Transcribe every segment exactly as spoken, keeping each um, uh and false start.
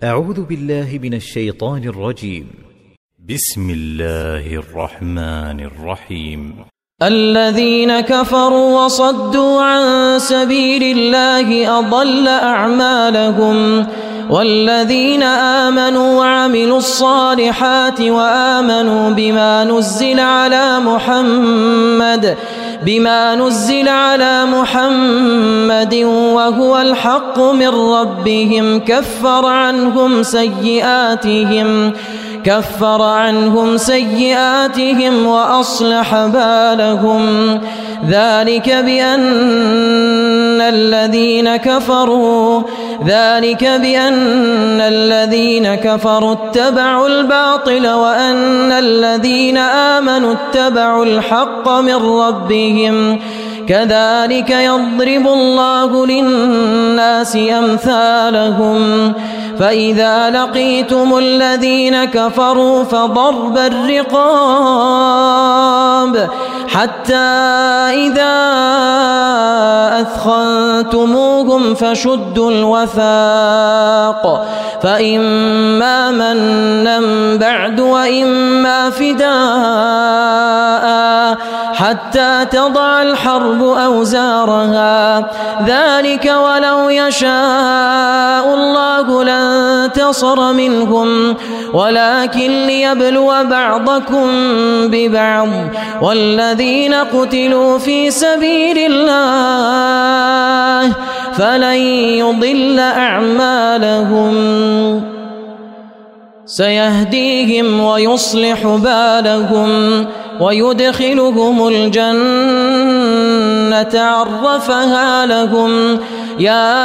أعوذ بالله من الشيطان الرجيم. بسم الله الرحمن الرحيم. الذين كفروا وصدوا عن سبيل الله أضل أعمالهم والذين آمنوا وعملوا الصالحات وآمنوا بما نزل على محمد بما نزل على محمد وهو الحق من ربهم كفر عنهم سيئاتهم كفر عنهم سيئاتهم وأصلح بالهم ذلك بأن الذين كفروا ذلك بأن الذين كفروا اتبعوا الباطل وأن الذين آمنوا اتبعوا الحق من ربهم كذلك يضرب الله للناس أمثالهم فإذا لقيتم الذين كفروا فضرب الرقاب حتى إذا أثخنتموهم فشدوا الوثاق فإما منا بعد وإما فداء حتى تضع الحرب أوزارها ذلك ولو يشاء الله لانتصر منهم ولكن ليبلو بعضكم ببعض والذين قتلوا في سبيل الله فلن يضل أعمالهم سيهديهم ويصلح بالهم ويدخلهم الجنة عرفها لهم يا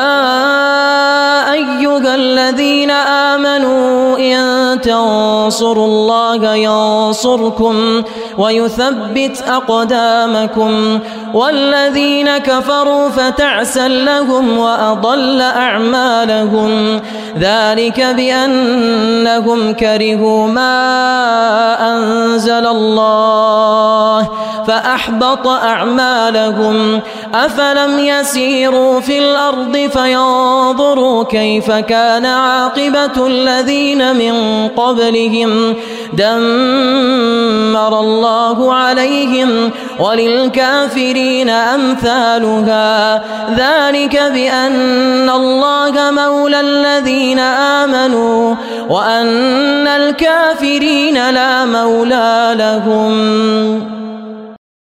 أيها الذين آمنوا إن تنصروا الله ينصركم ويثبت أقدامكم والذين كفروا فتعسا لهم وأضل أعمالهم ذلك بأنهم كرهوا ما أنزل الله فأحبط أعمالهم أفلم يسيروا في الأرض فينظروا كيف كان عاقبة الذين من قبلهم دمر الله عليهم وللكافرين أمثالها ذلك بأن الله مولى الذين آمنوا وأن الكافرين لا مولى لهم.